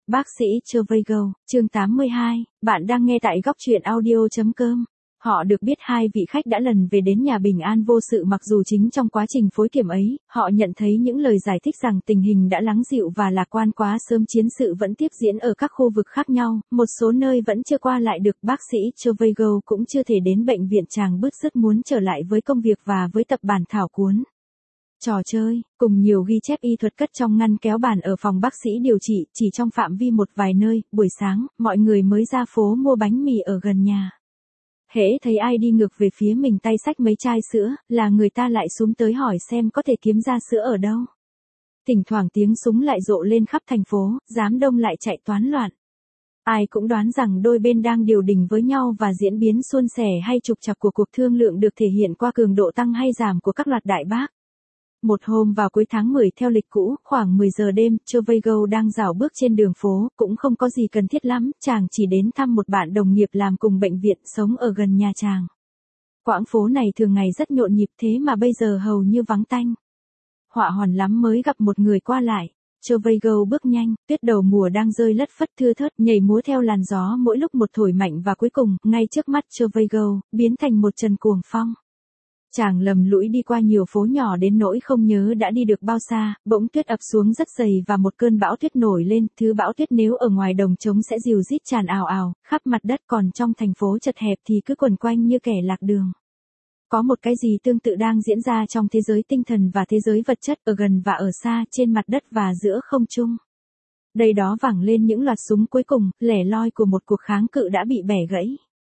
Bác sĩ Chevregal, chương 82, bạn đang nghe tại góc truyện audio.com. Họ được biết hai vị khách đã lần về đến nhà bình an vô sự, mặc dù chính trong quá trình phối kiểm ấy, họ nhận thấy những lời giải thích rằng tình hình đã lắng dịu và lạc quan quá sớm. Chiến sự vẫn tiếp diễn ở các khu vực khác nhau, một số nơi vẫn chưa qua lại được. Bác sĩ Chevregal cũng chưa thể đến bệnh viện. Chàng bứt rứt muốn trở lại với công việc và với tập bản thảo cuốn trò chơi, cùng nhiều ghi chép y thuật cất trong ngăn kéo bàn ở phòng bác sĩ điều trị. Chỉ trong phạm vi một vài nơi, buổi sáng, mọi người mới ra phố mua bánh mì ở gần nhà. Hễ thấy ai đi ngược về phía mình tay xách mấy chai sữa, là người ta lại xúm tới hỏi xem có thể kiếm ra sữa ở đâu. Thỉnh thoảng tiếng súng lại rộ lên khắp thành phố, đám đông lại chạy toán loạn. Ai cũng đoán rằng đôi bên đang điều đình với nhau, và diễn biến suôn sẻ hay trục trặc của cuộc thương lượng được thể hiện qua cường độ tăng hay giảm của các loạt đại bác. Một hôm vào cuối tháng 10 theo lịch cũ, khoảng 10 giờ đêm, Chevregal đang dạo bước trên đường phố, cũng không có gì cần thiết lắm, chàng chỉ đến thăm một bạn đồng nghiệp làm cùng bệnh viện, sống ở gần nhà chàng. Quãng phố này thường ngày rất nhộn nhịp, thế mà bây giờ hầu như vắng tanh. Họa hòn lắm mới gặp một người qua lại. Chevregal bước nhanh, tuyết đầu mùa đang rơi lất phất thưa thớt, nhảy múa theo làn gió mỗi lúc một thổi mạnh, và cuối cùng, ngay trước mắt Chevregal, biến thành một trận cuồng phong. Chàng lầm lũi đi qua nhiều phố nhỏ đến nỗi không nhớ đã đi được bao xa, bỗng tuyết ập xuống rất dày và một cơn bão tuyết nổi lên. Thứ bão tuyết nếu ở ngoài đồng trống sẽ rìu rít tràn ào ào khắp mặt đất, còn trong thành phố chật hẹp thì cứ quẩn quanh như kẻ lạc đường. Có một cái gì tương tự đang diễn ra trong thế giới tinh thần và thế giới vật chất, ở gần và ở xa, trên mặt đất và giữa không trung. Đây đó vẳng lên những loạt súng cuối cùng, lẻ loi của một cuộc kháng cự đã bị bẻ gãy.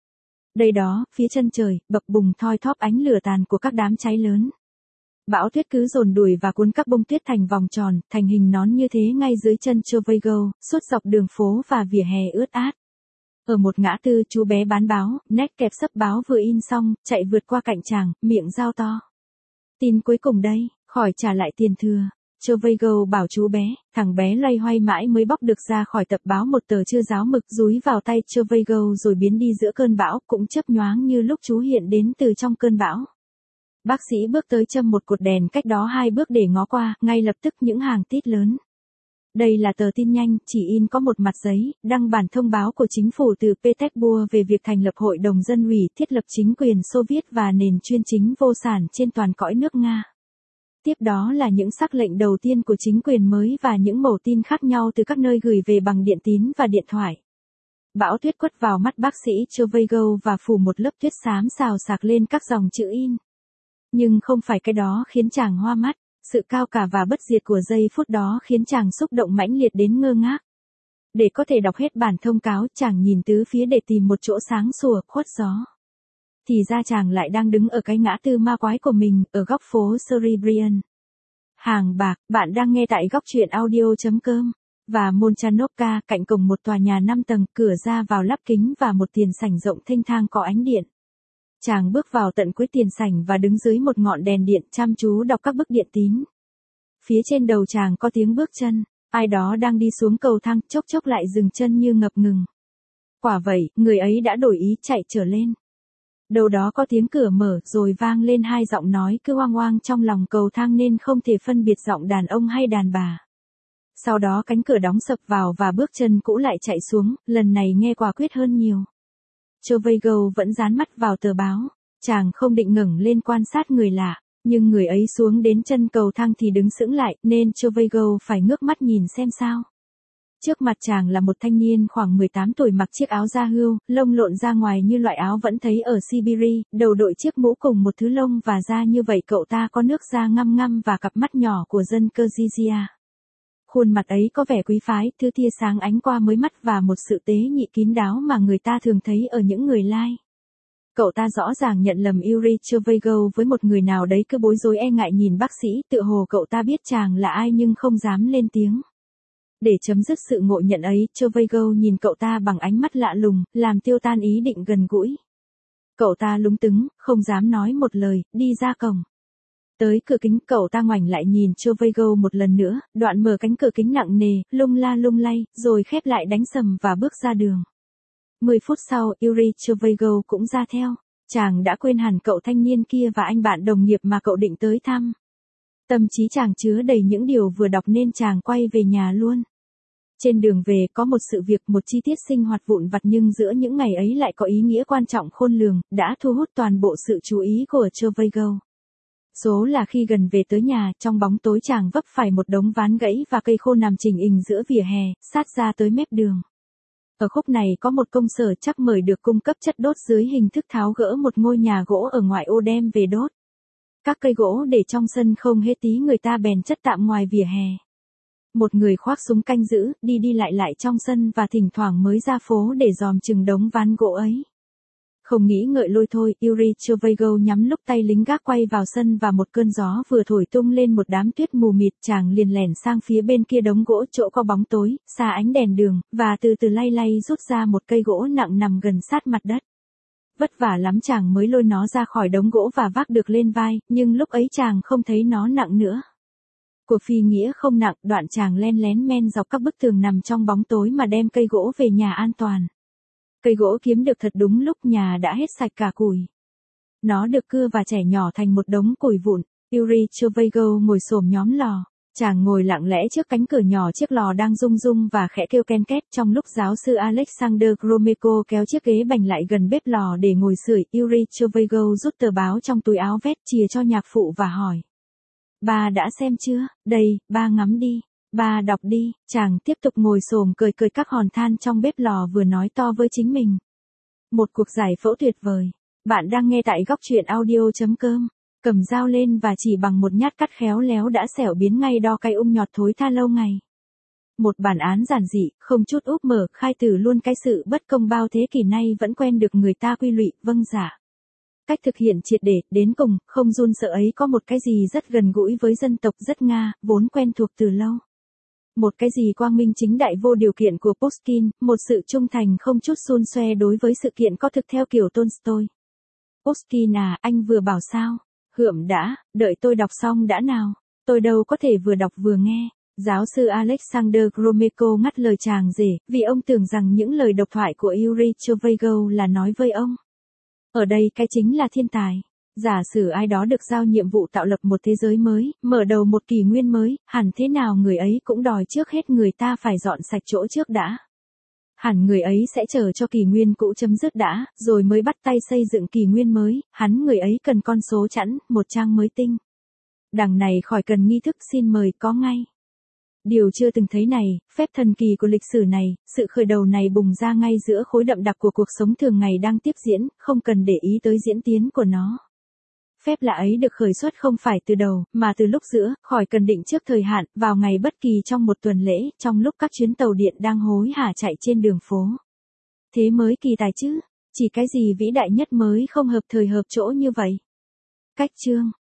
Đây đó, phía chân trời, bập bùng thoi thóp ánh lửa tàn của các đám cháy lớn. Bão tuyết cứ dồn đuổi và cuốn các bông tuyết thành vòng tròn, thành hình nón như thế ngay dưới chân Chevregal, suốt dọc đường phố và vỉa hè ướt át. Ở một ngã tư, chú bé bán báo, nét kẹp sấp báo vừa in xong, chạy vượt qua cạnh chàng, miệng giao to. Tin cuối cùng đây, khỏi trả lại tiền thừa. Chevregal bảo chú bé, thằng bé loay hoay mãi mới bóc được ra khỏi tập báo một tờ chưa ráo mực, dúi vào tay Chevregal rồi biến đi giữa cơn bão, cũng chớp nhoáng như lúc chú hiện đến từ trong cơn bão. Bác sĩ bước tới châm một cột đèn cách đó 2 bước để ngó qua, ngay lập tức những hàng tít lớn. Đây là tờ tin nhanh, chỉ in có một mặt giấy, đăng bản thông báo của chính phủ từ Petersburg về việc thành lập Hội đồng Dân ủy, thiết lập chính quyền Xô Viết và nền chuyên chính vô sản trên toàn cõi nước Nga. Tiếp đó là những sắc lệnh đầu tiên của chính quyền mới và những mẩu tin khác nhau từ các nơi gửi về bằng điện tín và điện thoại. Bão tuyết quất vào mắt bác sĩ Chevregal và phủ một lớp tuyết xám xào xạc lên các dòng chữ in. Nhưng không phải cái đó khiến chàng hoa mắt, sự cao cả và bất diệt của giây phút đó khiến chàng xúc động mãnh liệt đến ngơ ngác. Để có thể đọc hết bản thông cáo, chàng nhìn tứ phía để tìm một chỗ sáng sủa, khuất gió. Thì ra chàng lại đang đứng ở cái ngã tư ma quái của mình, ở góc phố Serebrian. Hàng bạc, bạn đang nghe tại góc truyện audio.com. Và Molchanovka, cạnh cổng một tòa nhà 5 tầng, cửa ra vào lắp kính và một tiền sảnh rộng thênh thang có ánh điện. Chàng bước vào tận cuối tiền sảnh và đứng dưới một ngọn đèn điện, chăm chú đọc các bức điện tín. Phía trên đầu chàng có tiếng bước chân, ai đó đang đi xuống cầu thang, chốc chốc lại dừng chân như ngập ngừng. Quả vậy, người ấy đã đổi ý chạy trở lên. Đâu đó có tiếng cửa mở, rồi vang lên 2 giọng nói cứ oang oang trong lòng cầu thang nên không thể phân biệt giọng đàn ông hay đàn bà. Sau đó cánh cửa đóng sập vào và bước chân cũ lại chạy xuống, lần này nghe quả quyết hơn nhiều. Chevregal vẫn dán mắt vào tờ báo, chàng không định ngẩng lên quan sát người lạ, nhưng người ấy xuống đến chân cầu thang thì đứng sững lại, nên Chevregal phải ngước mắt nhìn xem sao. Trước mặt chàng là một thanh niên khoảng 18 tuổi mặc chiếc áo da hươu, lông lộn ra ngoài như loại áo vẫn thấy ở Siberia, đầu đội chiếc mũ cùng một thứ lông và da như vậy. Cậu ta có nước da ngăm ngăm và cặp mắt nhỏ của dân Kyrgyzstan. Khuôn mặt ấy có vẻ quý phái, thứ tia sáng ánh qua mới mắt và một sự tế nhị kín đáo mà người ta thường thấy ở những người lai. Cậu ta rõ ràng nhận lầm Yuri Chevregal với một người nào đấy, cứ bối rối e ngại nhìn bác sĩ, tựa hồ cậu ta biết chàng là ai nhưng không dám lên tiếng. Để chấm dứt sự ngộ nhận ấy, Chevregal nhìn cậu ta bằng ánh mắt lạ lùng, làm tiêu tan ý định gần gũi. Cậu ta lúng túng, không dám nói một lời, đi ra cổng. Tới cửa kính, cậu ta ngoảnh lại nhìn Chevregal một lần nữa, đoạn mở cánh cửa kính nặng nề, lung la lung lay, rồi khép lại đánh sầm và bước ra đường. 10 phút sau, Yuri Chevregal cũng ra theo. Chàng đã quên hẳn cậu thanh niên kia và anh bạn đồng nghiệp mà cậu định tới thăm. Tâm trí chàng chứa đầy những điều vừa đọc nên chàng quay về nhà luôn. Trên đường về có một sự việc, một chi tiết sinh hoạt vụn vặt nhưng giữa những ngày ấy lại có ý nghĩa quan trọng khôn lường, đã thu hút toàn bộ sự chú ý của Trevigo. Số là khi gần về tới nhà, trong bóng tối chàng vấp phải một đống ván gãy và cây khô nằm chình ình giữa vỉa hè, sát ra tới mép đường. Ở khúc này có một công sở chắc mời được cung cấp chất đốt dưới hình thức tháo gỡ một ngôi nhà gỗ ở ngoại ô đem về đốt. Các cây gỗ để trong sân không hễ tí người ta bèn chất tạm ngoài vỉa hè. Một người khoác súng canh giữ, đi đi lại trong sân và thỉnh thoảng mới ra phố để dòm chừng đống ván gỗ ấy. Không nghĩ ngợi lôi thôi, Yuri Trevigo nhắm lúc tay lính gác quay vào sân và một cơn gió vừa thổi tung lên một đám tuyết mù mịt, chàng liền lẻn sang phía bên kia đống gỗ chỗ có bóng tối, xa ánh đèn đường, và từ từ lay lay rút ra một cây gỗ nặng nằm gần sát mặt đất. Vất vả lắm chàng mới lôi nó ra khỏi đống gỗ và vác được lên vai, nhưng lúc ấy chàng không thấy nó nặng nữa. Của phi nghĩa không nặng, đoạn chàng len lén men dọc các bức tường nằm trong bóng tối mà đem cây gỗ về nhà an toàn. Cây gỗ kiếm được thật đúng lúc, nhà đã hết sạch cả củi. Nó được cưa và chẻ nhỏ thành một đống củi vụn. Yuri Trevigo ngồi xổm nhóm lò. Chàng ngồi lặng lẽ trước cánh cửa nhỏ, chiếc lò đang rung rung và khẽ kêu ken két. Trong lúc giáo sư Alexander Gromyko kéo chiếc ghế bành lại gần bếp lò để ngồi sưởi, Yuri Trevigo rút tờ báo trong túi áo vest chìa cho nhạc phụ và hỏi. Ba đã xem chưa? Đây, ba ngắm đi. Ba đọc đi. Chàng tiếp tục ngồi xổm cười các hòn than trong bếp lò, vừa nói to với chính mình. Một cuộc giải phẫu tuyệt vời. Bạn đang nghe tại góc truyện audio.com. Cầm dao lên và chỉ bằng một nhát cắt khéo léo đã xẻo biến ngay đo cây nhọt thối tha lâu ngày. Một bản án giản dị, không chút úp mở, khai tử luôn cái sự bất công bao thế kỷ nay vẫn quen được người ta quy lụy, vâng dạ. Cách thực hiện triệt để, đến cùng, không run sợ ấy có một cái gì rất gần gũi với dân tộc rất Nga, vốn quen thuộc từ lâu. Một cái gì quang minh chính đại vô điều kiện của Pushkin, một sự trung thành không chút xun xoe đối với sự kiện có thực theo kiểu Tolstoy. Pushkin à, anh vừa bảo sao? Hượm đã, đợi tôi đọc xong đã nào. Tôi đâu có thể vừa đọc vừa nghe. Giáo sư Alexander Gromyko ngắt lời chàng rể, vì ông tưởng rằng những lời độc thoại của Yuri Trevigo là nói với ông. Ở đây cái chính là thiên tài. Giả sử ai đó được giao nhiệm vụ tạo lập một thế giới mới, mở đầu một kỷ nguyên mới, hẳn thế nào người ấy cũng đòi trước hết người ta phải dọn sạch chỗ trước đã. Hẳn người ấy sẽ chờ cho kỷ nguyên cũ chấm dứt đã, rồi mới bắt tay xây dựng kỷ nguyên mới, người ấy cần con số chẵn, một trang mới tinh. Đằng này khỏi cần nghi thức xin mời có ngay. Điều chưa từng thấy này, phép thần kỳ của lịch sử này, sự khởi đầu này bùng ra ngay giữa khối đậm đặc của cuộc sống thường ngày đang tiếp diễn, không cần để ý tới diễn tiến của nó. Phép lạ ấy được khởi xuất không phải từ đầu, mà từ lúc giữa, khỏi cần định trước thời hạn, vào ngày bất kỳ trong một tuần lễ, trong lúc các chuyến tàu điện đang hối hả chạy trên đường phố. Thế mới kỳ tài chứ, chỉ cái gì vĩ đại nhất mới không hợp thời hợp chỗ như vậy. Cách chương